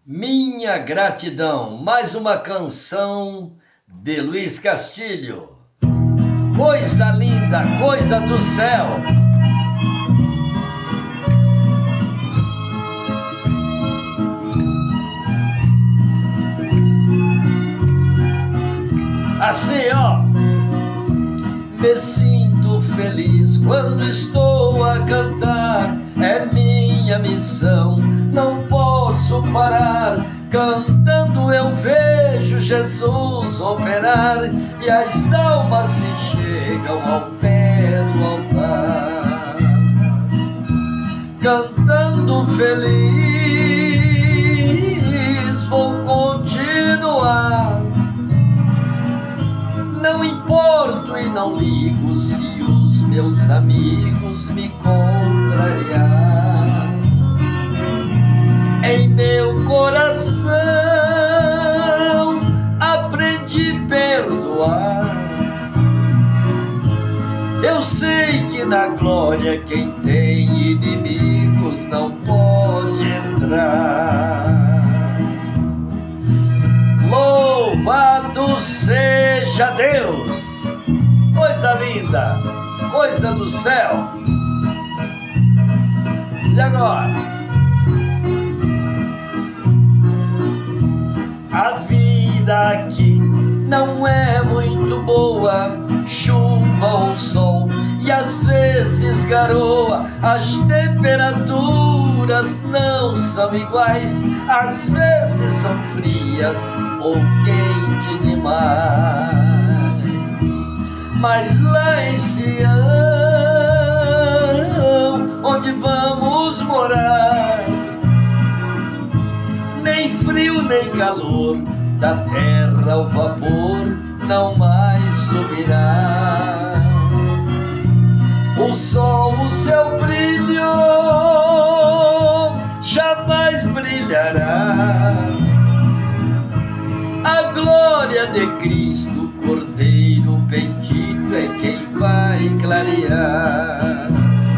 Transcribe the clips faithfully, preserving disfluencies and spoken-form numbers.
Minha gratidão, mais uma canção de Luiz Castilho. Coisa linda, coisa do céu. Assim, ó. Me sinto feliz quando estou a cantar, é minha missão, não posso parar. Cantando eu vejo Jesus operar, e as almas se chegam ao pé do altar. Cantando feliz vou continuar, não importo e não ligo se os meus amigos me contrariar. Em meu coração aprendi a perdoar. Eu sei que na glória quem tem inimigos não pode entrar. Louvado seja Deus! Coisa linda, coisa do céu. E agora? A vida aqui não é muito boa, chuva ou sol, e às vezes garoa. As temperaturas não são iguais, às vezes são frias ou quente demais. Mas lá em Sião, onde vamos morar, nem frio nem calor, da terra o vapor não mais subirá. O sol, o seu brilho jamais brilhará. A glória de Cristo, Cordeiro bendito, é quem vai clarear.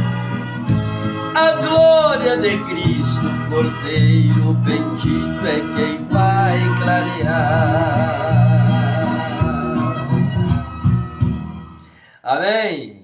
A glória de Cristo, Cordeiro bendito, é quem vai clarear. Amém.